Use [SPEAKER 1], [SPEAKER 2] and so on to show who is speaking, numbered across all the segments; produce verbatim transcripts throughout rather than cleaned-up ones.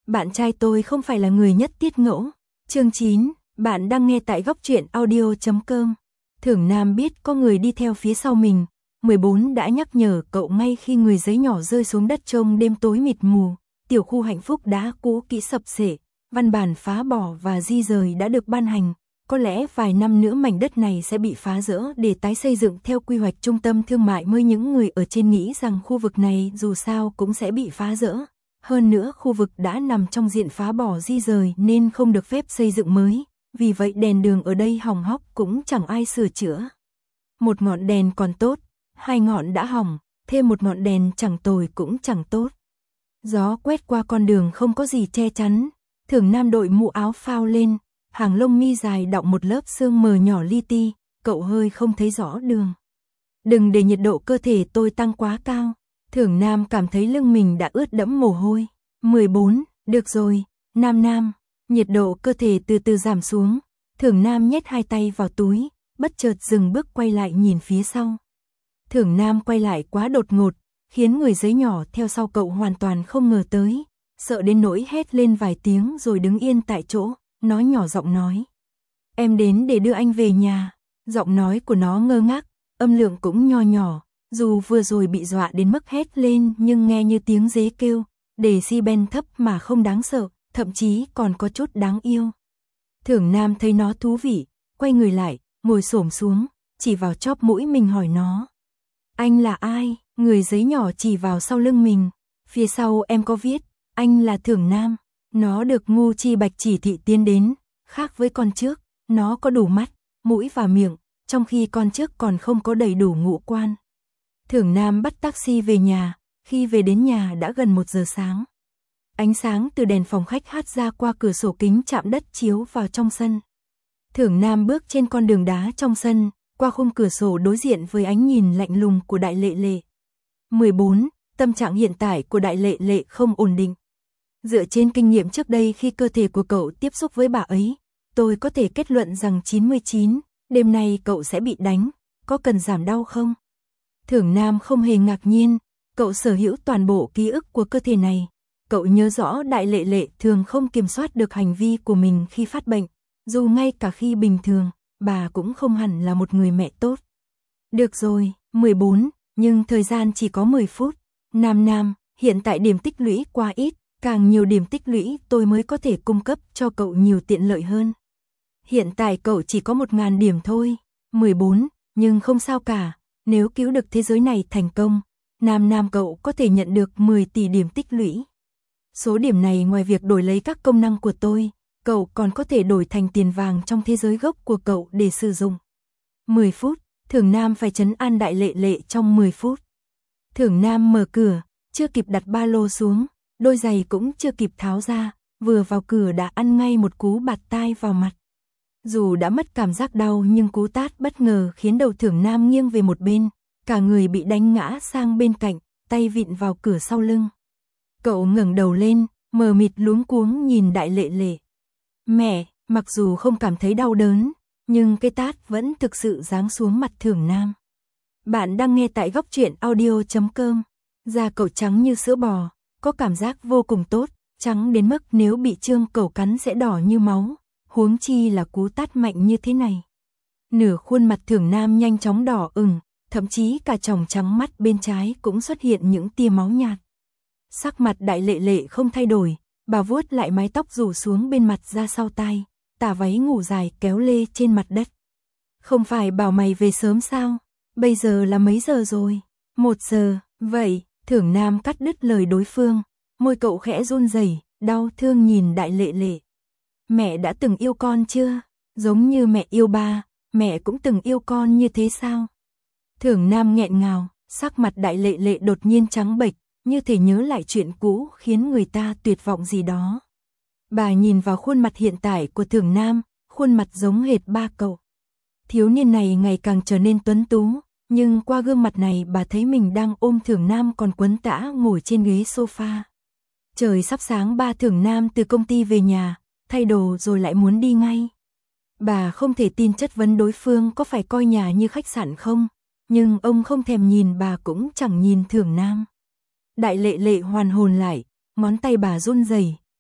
[SPEAKER 1] Bạn trai tôi không phải là người nhất tiết ngẫu. Chương chín, bạn đang nghe tại góc truyện audio chấm com. Thưởng Nam biết có người đi theo phía sau mình. mười bốn đã nhắc nhở cậu ngay khi người giấy nhỏ rơi xuống đất trong đêm tối mịt mù. Tiểu khu hạnh phúc đã cũ kỹ sập xệ, văn bản phá bỏ và di rời đã được ban hành. Có lẽ vài năm nữa mảnh đất này sẽ bị phá dỡ để tái xây dựng theo quy hoạch trung tâm thương mại mới. Những người ở trên nghĩ rằng khu vực này dù sao cũng sẽ bị phá dỡ. Hơn nữa khu vực đã nằm trong diện phá bỏ di rời nên không được phép xây dựng mới. Vì vậy đèn đường ở đây hỏng hóc cũng chẳng ai sửa chữa. Một ngọn đèn còn tốt, hai ngọn đã hỏng, thêm một ngọn đèn chẳng tồi cũng chẳng tốt. Gió quét qua con đường không có gì che chắn. Thưởng Nam đội mũ áo phao lên, hàng lông mi dài đọng một lớp sương mờ nhỏ li ti, cậu hơi không thấy rõ đường. Đừng để nhiệt độ cơ thể tôi tăng quá cao. Thưởng Nam cảm thấy lưng mình đã ướt đẫm mồ hôi. mười bốn, được rồi, Nam Nam. Nhiệt độ cơ thể từ từ giảm xuống. Thưởng Nam nhét hai tay vào túi, bất chợt dừng bước quay lại nhìn phía sau. Thưởng Nam quay lại quá đột ngột, khiến người giấy nhỏ theo sau cậu hoàn toàn không ngờ tới. Sợ đến nỗi hét lên vài tiếng rồi đứng yên tại chỗ, nó nhỏ giọng nói. Em đến để đưa anh về nhà. Giọng nói của nó ngơ ngác, âm lượng cũng nho nhỏ. Dù vừa rồi bị dọa đến mức hét lên nhưng nghe như tiếng dế kêu, decibel thấp mà không đáng sợ, thậm chí còn có chút đáng yêu. Thưởng Nam thấy nó thú vị, quay người lại, ngồi xổm xuống, chỉ vào chóp mũi mình hỏi nó. Anh là ai? Người giấy nhỏ chỉ vào sau lưng mình. Phía sau em có viết, anh là Thưởng Nam. Nó được ngu chi bạch chỉ thị tiến đến, khác với con trước, nó có đủ mắt, mũi và miệng, trong khi con trước còn không có đầy đủ ngũ quan. Thưởng Nam bắt taxi về nhà, khi về đến nhà đã gần một giờ sáng. Ánh sáng từ đèn phòng khách hắt ra qua cửa sổ kính chạm đất chiếu vào trong sân. Thưởng Nam bước trên con đường đá trong sân, qua khung cửa sổ đối diện với ánh nhìn lạnh lùng của Đại Lệ Lệ. mười bốn. Tâm trạng hiện tại của Đại Lệ Lệ không ổn định. Dựa trên kinh nghiệm trước đây khi cơ thể của cậu tiếp xúc với bà ấy, tôi có thể kết luận rằng chín mươi chín, đêm nay cậu sẽ bị đánh, có cần giảm đau không? Thưởng Nam không hề ngạc nhiên, cậu sở hữu toàn bộ ký ức của cơ thể này. Cậu nhớ rõ Đại Lệ Lệ thường không kiểm soát được hành vi của mình khi phát bệnh, dù ngay cả khi bình thường, bà cũng không hẳn là một người mẹ tốt. Được rồi, mười bốn, nhưng thời gian chỉ có mười phút. Nam Nam, hiện tại điểm tích lũy quá ít, càng nhiều điểm tích lũy tôi mới có thể cung cấp cho cậu nhiều tiện lợi hơn. Hiện tại cậu chỉ có một nghìn điểm thôi. mười bốn, nhưng không sao cả, nếu cứu được thế giới này thành công, Nam Nam cậu có thể nhận được mười tỷ điểm tích lũy. Số điểm này ngoài việc đổi lấy các công năng của tôi, cậu còn có thể đổi thành tiền vàng trong thế giới gốc của cậu để sử dụng. mười phút, Thưởng Nam phải trấn an Đại Lệ Lệ trong mười phút. Thưởng Nam mở cửa, chưa kịp đặt ba lô xuống, đôi giày cũng chưa kịp tháo ra, vừa vào cửa đã ăn ngay một cú bạt tai vào mặt. Dù đã mất cảm giác đau nhưng cú tát bất ngờ khiến đầu Thưởng Nam nghiêng về một bên, cả người bị đánh ngã sang bên cạnh, tay vịn vào cửa sau lưng. Cậu ngẩng đầu lên, mờ mịt luống cuống nhìn Đại Lệ Lệ. Mẹ, mặc dù không cảm thấy đau đớn, nhưng cái tát vẫn thực sự giáng xuống mặt Thưởng Nam. Bạn đang nghe tại góc truyện audio chấm com. Da cậu trắng như sữa bò, có cảm giác vô cùng tốt, trắng đến mức nếu bị trương cẩu cắn sẽ đỏ như máu, huống chi là cú tát mạnh như thế này. Nửa khuôn mặt Thưởng Nam nhanh chóng đỏ ửng, thậm chí cả tròng trắng mắt bên trái cũng xuất hiện những tia máu nhạt. Sắc mặt Đại Lệ Lệ không thay đổi, bà vuốt lại mái tóc rủ xuống bên mặt ra sau tai, tà váy ngủ dài kéo lê trên mặt đất. Không phải bảo mày về sớm sao? Bây giờ là mấy giờ rồi? Một giờ, vậy, Thưởng Nam cắt đứt lời đối phương, môi cậu khẽ run rẩy, đau thương nhìn Đại Lệ Lệ. Mẹ đã từng yêu con chưa? Giống như mẹ yêu ba, mẹ cũng từng yêu con như thế sao? Thưởng Nam nghẹn ngào, sắc mặt Đại Lệ Lệ đột nhiên trắng bệch, như thể nhớ lại chuyện cũ khiến người ta tuyệt vọng gì đó. Bà nhìn vào khuôn mặt hiện tại của Thưởng Nam, khuôn mặt giống hệt ba cậu. Thiếu niên này ngày càng trở nên tuấn tú, nhưng qua gương mặt này bà thấy mình đang ôm Thưởng Nam còn quấn tã ngồi trên ghế sofa. Trời sắp sáng ba Thưởng Nam từ công ty về nhà, thay đồ rồi lại muốn đi ngay. Bà không thể tin chất vấn đối phương có phải coi nhà như khách sạn không, nhưng ông không thèm nhìn bà cũng chẳng nhìn Thưởng Nam. Đại Lệ Lệ hoàn hồn lại, ngón tay bà run rẩy,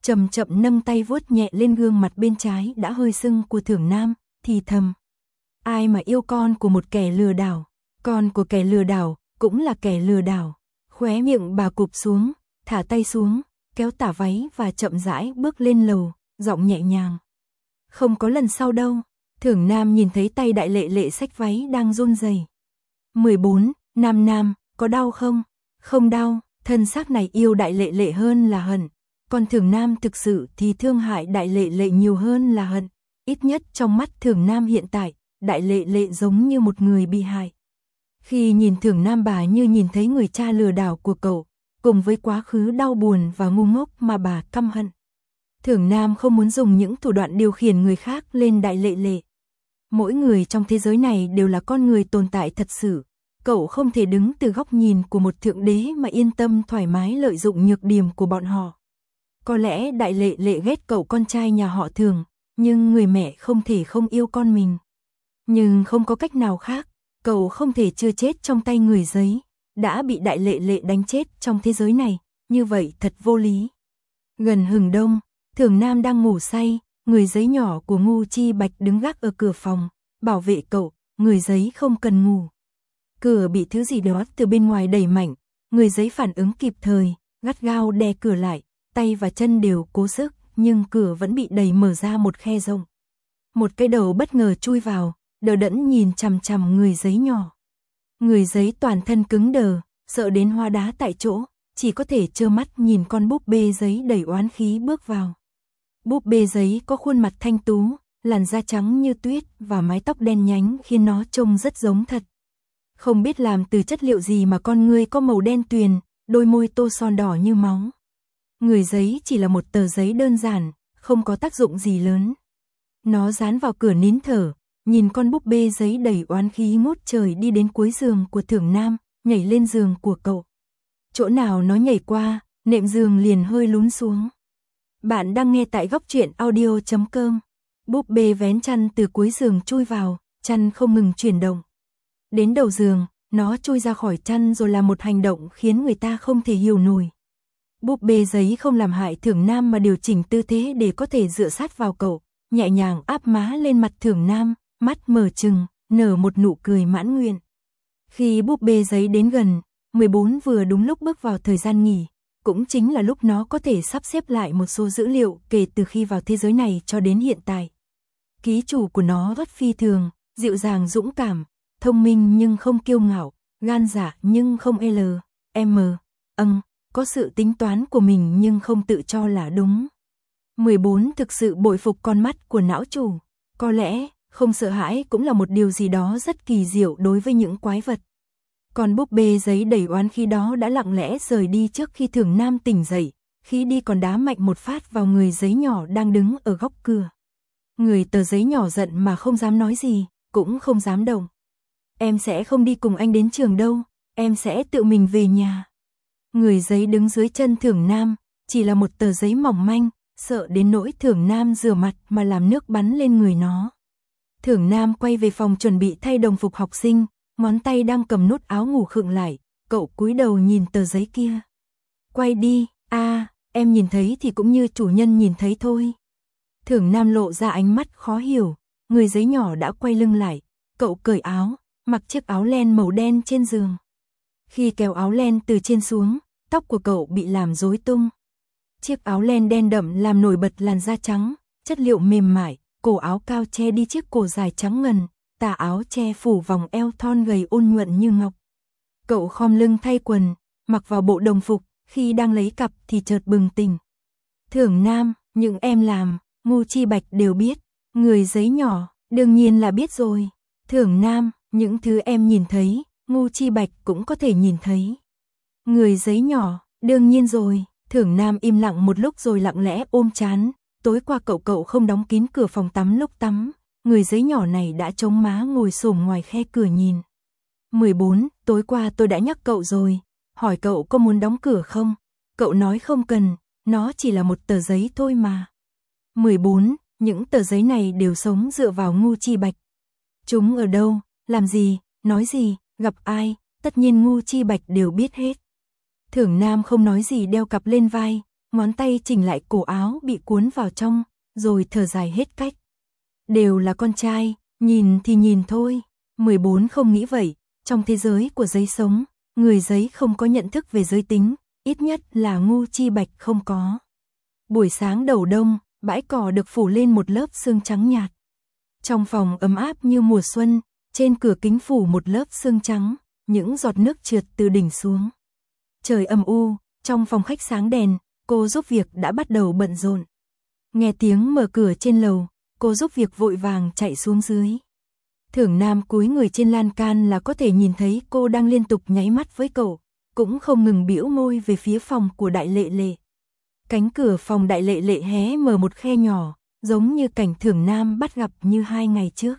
[SPEAKER 1] chậm chậm nâng tay vuốt nhẹ lên gương mặt bên trái đã hơi sưng của Thưởng Nam, thì thầm. Ai mà yêu con của một kẻ lừa đảo, con của kẻ lừa đảo, cũng là kẻ lừa đảo. Khóe miệng bà cụp xuống, thả tay xuống, kéo tả váy và chậm rãi bước lên lầu, giọng nhẹ nhàng. Không có lần sau đâu. Thưởng Nam nhìn thấy tay Đại Lệ Lệ xách váy đang run rẩy. mười bốn, Nam Nam, có đau không? Không đau, thân xác này yêu Đại Lệ Lệ hơn là hận. Còn Thưởng Nam thực sự thì thương hại Đại Lệ Lệ nhiều hơn là hận. Ít nhất trong mắt Thưởng Nam hiện tại, Đại Lệ Lệ giống như một người bị hại. Khi nhìn Thưởng Nam bà như nhìn thấy người cha lừa đảo của cậu, cùng với quá khứ đau buồn và ngu ngốc mà bà căm hận. Thưởng Nam không muốn dùng những thủ đoạn điều khiển người khác lên Đại Lệ Lệ. Mỗi người trong thế giới này đều là con người tồn tại thật sự. Cậu không thể đứng từ góc nhìn của một thượng đế mà yên tâm thoải mái lợi dụng nhược điểm của bọn họ. Có lẽ Đại Lệ Lệ ghét cậu con trai nhà họ Thưởng, nhưng người mẹ không thể không yêu con mình. Nhưng không có cách nào khác, cậu không thể chưa chết trong tay người giấy, đã bị Đại Lệ Lệ đánh chết trong thế giới này, như vậy thật vô lý. Gần hừng đông, Thưởng Nam đang ngủ say, người giấy nhỏ của Ngu Chi Bạch đứng gác ở cửa phòng, bảo vệ cậu, người giấy không cần ngủ. Cửa bị thứ gì đó từ bên ngoài đẩy mạnh, người giấy phản ứng kịp thời, gắt gao đè cửa lại, tay và chân đều cố sức, nhưng cửa vẫn bị đẩy mở ra một khe rộng. Một cái đầu bất ngờ chui vào, đờ đẫn nhìn chằm chằm người giấy nhỏ. Người giấy toàn thân cứng đờ, sợ đến hóa đá tại chỗ, chỉ có thể trơ mắt nhìn con búp bê giấy đầy oán khí bước vào. Búp bê giấy có khuôn mặt thanh tú, làn da trắng như tuyết và mái tóc đen nhánh khiến nó trông rất giống thật. Không biết làm từ chất liệu gì mà con ngươi có màu đen tuyền, đôi môi tô son đỏ như máu. Người giấy chỉ là một tờ giấy đơn giản, không có tác dụng gì lớn. Nó dán vào cửa nín thở, nhìn con búp bê giấy đầy oán khí ngút trời đi đến cuối giường của Thưởng Nam, nhảy lên giường của cậu. Chỗ nào nó nhảy qua, nệm giường liền hơi lún xuống. Bạn đang nghe tại góc truyện audio chấm com. Búp bê vén chăn từ cuối giường chui vào, chăn không ngừng chuyển động. Đến đầu giường, nó chui ra khỏi chăn rồi làm một hành động khiến người ta không thể hiểu nổi. Búp bê giấy không làm hại Thưởng Nam mà điều chỉnh tư thế để có thể dựa sát vào cậu, nhẹ nhàng áp má lên mặt Thưởng Nam, mắt mở trừng, nở một nụ cười mãn nguyện. Khi búp bê giấy đến gần, mười bốn vừa đúng lúc bước vào thời gian nghỉ, cũng chính là lúc nó có thể sắp xếp lại một số dữ liệu kể từ khi vào thế giới này cho đến hiện tại. Ký chủ của nó rất phi thường, dịu dàng dũng cảm, thông minh nhưng không kiêu ngạo, gan dạ nhưng không L, M, âng, có sự tính toán của mình nhưng không tự cho là đúng. mười bốn thực sự bội phục con mắt của não chủ, có lẽ không sợ hãi cũng là một điều gì đó rất kỳ diệu đối với những quái vật. Còn búp bê giấy đầy oán khí đó đã lặng lẽ rời đi trước khi Thưởng Nam tỉnh dậy, khi đi còn đá mạnh một phát vào người giấy nhỏ đang đứng ở góc cửa. Người tờ giấy nhỏ giận mà không dám nói gì, cũng không dám động. Em sẽ không đi cùng anh đến trường đâu, em sẽ tự mình về nhà. Người giấy đứng dưới chân Thưởng Nam, chỉ là một tờ giấy mỏng manh, sợ đến nỗi Thưởng Nam rửa mặt mà làm nước bắn lên người nó. Thưởng Nam quay về phòng chuẩn bị thay đồng phục học sinh, ngón tay đang cầm nút áo ngủ khựng lại, cậu cúi đầu nhìn tờ giấy kia. Quay đi, a, à, em nhìn thấy thì cũng như chủ nhân nhìn thấy thôi. Thưởng Nam lộ ra ánh mắt khó hiểu, người giấy nhỏ đã quay lưng lại, cậu cởi áo, mặc chiếc áo len màu đen trên giường. Khi kéo áo len từ trên xuống, tóc của cậu bị làm rối tung. Chiếc áo len đen đậm làm nổi bật làn da trắng, chất liệu mềm mại, cổ áo cao che đi chiếc cổ dài trắng ngần, tà áo che phủ vòng eo thon gầy ôn nhuận như ngọc. Cậu khom lưng thay quần, mặc vào bộ đồng phục, khi đang lấy cặp thì chợt bừng tỉnh. Thưởng Nam, những em làm, Ngu Chi Bạch đều biết. Người giấy nhỏ, đương nhiên là biết rồi. Thưởng Nam, những thứ em nhìn thấy, Ngu Chi Bạch cũng có thể nhìn thấy. Người giấy nhỏ, đương nhiên rồi. Thưởng Nam im lặng một lúc rồi lặng lẽ ôm trán. Tối qua cậu cậu không đóng kín cửa phòng tắm lúc tắm. Người giấy nhỏ này đã chống má ngồi xổm ngoài khe cửa nhìn. mười bốn, tối qua tôi đã nhắc cậu rồi. Hỏi cậu có muốn đóng cửa không? Cậu nói không cần, nó chỉ là một tờ giấy thôi mà. mười bốn, những tờ giấy này đều sống dựa vào Ngu Chi Bạch. Chúng ở đâu, làm gì, nói gì, gặp ai, tất nhiên Ngu Chi Bạch đều biết hết. Thưởng Nam không nói gì đeo cặp lên vai, ngón tay chỉnh lại cổ áo bị cuốn vào trong, rồi thở dài hết cách. Đều là con trai, nhìn thì nhìn thôi. mười bốn không nghĩ vậy, trong thế giới của giấy sống, người giấy không có nhận thức về giới tính, ít nhất là Ngô Chi Bạch không có. Buổi sáng đầu đông, bãi cỏ được phủ lên một lớp sương trắng nhạt. Trong phòng ấm áp như mùa xuân, trên cửa kính phủ một lớp sương trắng, những giọt nước trượt từ đỉnh xuống. Trời âm u, trong phòng khách sáng đèn, cô giúp việc đã bắt đầu bận rộn. Nghe tiếng mở cửa trên lầu, cô giúp việc vội vàng chạy xuống dưới. Thưởng Nam cúi người trên lan can là có thể nhìn thấy cô đang liên tục nháy mắt với cậu, cũng không ngừng bĩu môi về phía phòng của Đại Lệ Lệ. Cánh cửa phòng Đại Lệ Lệ hé mở một khe nhỏ, giống như cảnh Thưởng Nam bắt gặp như hai ngày trước.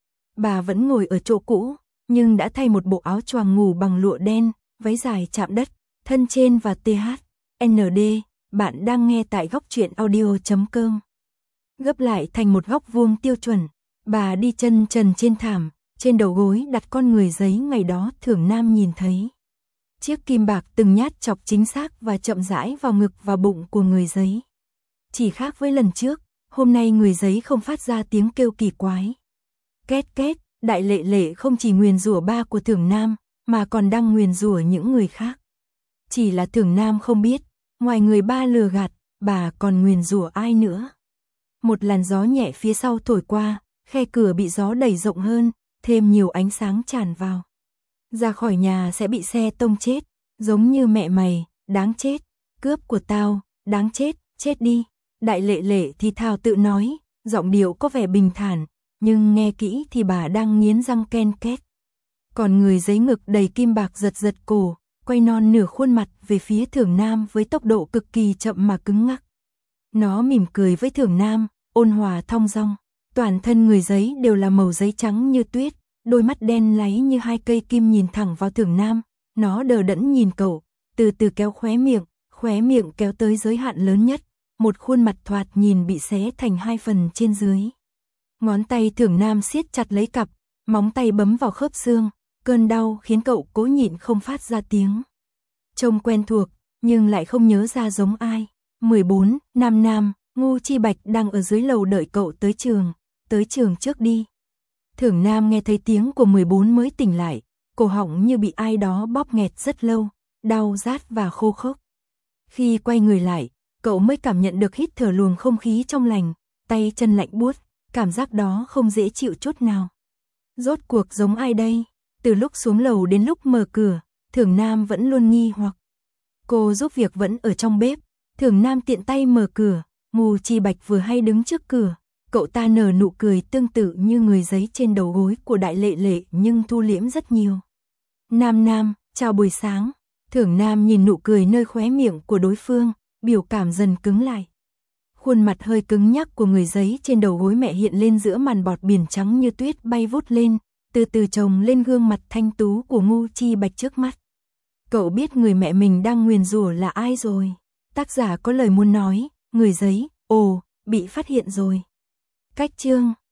[SPEAKER 1] Bà vẫn ngồi ở chỗ cũ, nhưng đã thay một bộ áo choàng ngủ bằng lụa đen, váy dài chạm đất, thân trên và tê hát, en đê, bạn đang nghe tại góc truyện audio chấm com. Gấp lại thành một góc vuông tiêu chuẩn, bà đi chân trần trên thảm, trên đầu gối đặt con người giấy ngày đó Thưởng Nam nhìn thấy. Chiếc kim bạc từng nhát chọc chính xác và chậm rãi vào ngực và bụng của người giấy. Chỉ khác với lần trước, hôm nay người giấy không phát ra tiếng kêu kỳ quái. Két két, Đại Lệ Lệ không chỉ nguyền rủa ba của Thưởng Nam, mà còn đang nguyền rủa những người khác. Chỉ là Thưởng Nam không biết, ngoài người ba lừa gạt, bà còn nguyền rủa ai nữa. Một làn gió nhẹ phía sau thổi qua, khe cửa bị gió đẩy rộng hơn, thêm nhiều ánh sáng tràn vào. Ra khỏi nhà sẽ bị xe tông chết, giống như mẹ mày, đáng chết, cướp của tao, đáng chết, chết đi. Đại Lệ Lệ thì thào tự nói, giọng điệu có vẻ bình thản, nhưng nghe kỹ thì bà đang nghiến răng ken két. Còn người giấy ngực đầy kim bạc giật giật cổ, quay non nửa khuôn mặt về phía Thưởng Nam với tốc độ cực kỳ chậm mà cứng ngắc. Nó mỉm cười với Thưởng Nam, ôn hòa thong dong. Toàn thân người giấy đều là màu giấy trắng như tuyết, đôi mắt đen láy như hai cây kim nhìn thẳng vào Thưởng Nam. Nó đờ đẫn nhìn cậu, từ từ kéo khóe miệng, khóe miệng kéo tới giới hạn lớn nhất. Một khuôn mặt thoạt nhìn bị xé thành hai phần trên dưới. Ngón tay Thưởng Nam siết chặt lấy cặp, móng tay bấm vào khớp xương, cơn đau khiến cậu cố nhịn không phát ra tiếng. Trông quen thuộc, nhưng lại không nhớ ra giống ai. mười bốn, Nam Nam, Ngô Chi Bạch đang ở dưới lầu đợi cậu tới trường, tới trường trước đi. Thưởng Nam nghe thấy tiếng của mười bốn mới tỉnh lại, cổ họng như bị ai đó bóp nghẹt rất lâu, đau rát và khô khốc. Khi quay người lại, cậu mới cảm nhận được hít thở luồng không khí trong lành, tay chân lạnh buốt, cảm giác đó không dễ chịu chút nào. Rốt cuộc giống ai đây? Từ lúc xuống lầu đến lúc mở cửa, Thưởng Nam vẫn luôn nghi hoặc. Cô giúp việc vẫn ở trong bếp, Thưởng Nam tiện tay mở cửa, Ngô Chi Bạch vừa hay đứng trước cửa, cậu ta nở nụ cười tương tự như người giấy trên đầu gối của Đại Lệ Lệ nhưng thu liễm rất nhiều. Nam Nam, chào buổi sáng. Thưởng Nam nhìn nụ cười nơi khóe miệng của đối phương, biểu cảm dần cứng lại. Khuôn mặt hơi cứng nhắc của người giấy trên đầu gối mẹ hiện lên giữa màn bọt biển trắng như tuyết bay vút lên, từ từ chồng lên gương mặt thanh tú của Ngô Chi Bạch trước mắt. Cậu biết người mẹ mình đang nguyền rủa là ai rồi. Tác giả có lời muốn nói, người giấy, ồ, bị phát hiện rồi. Cách chương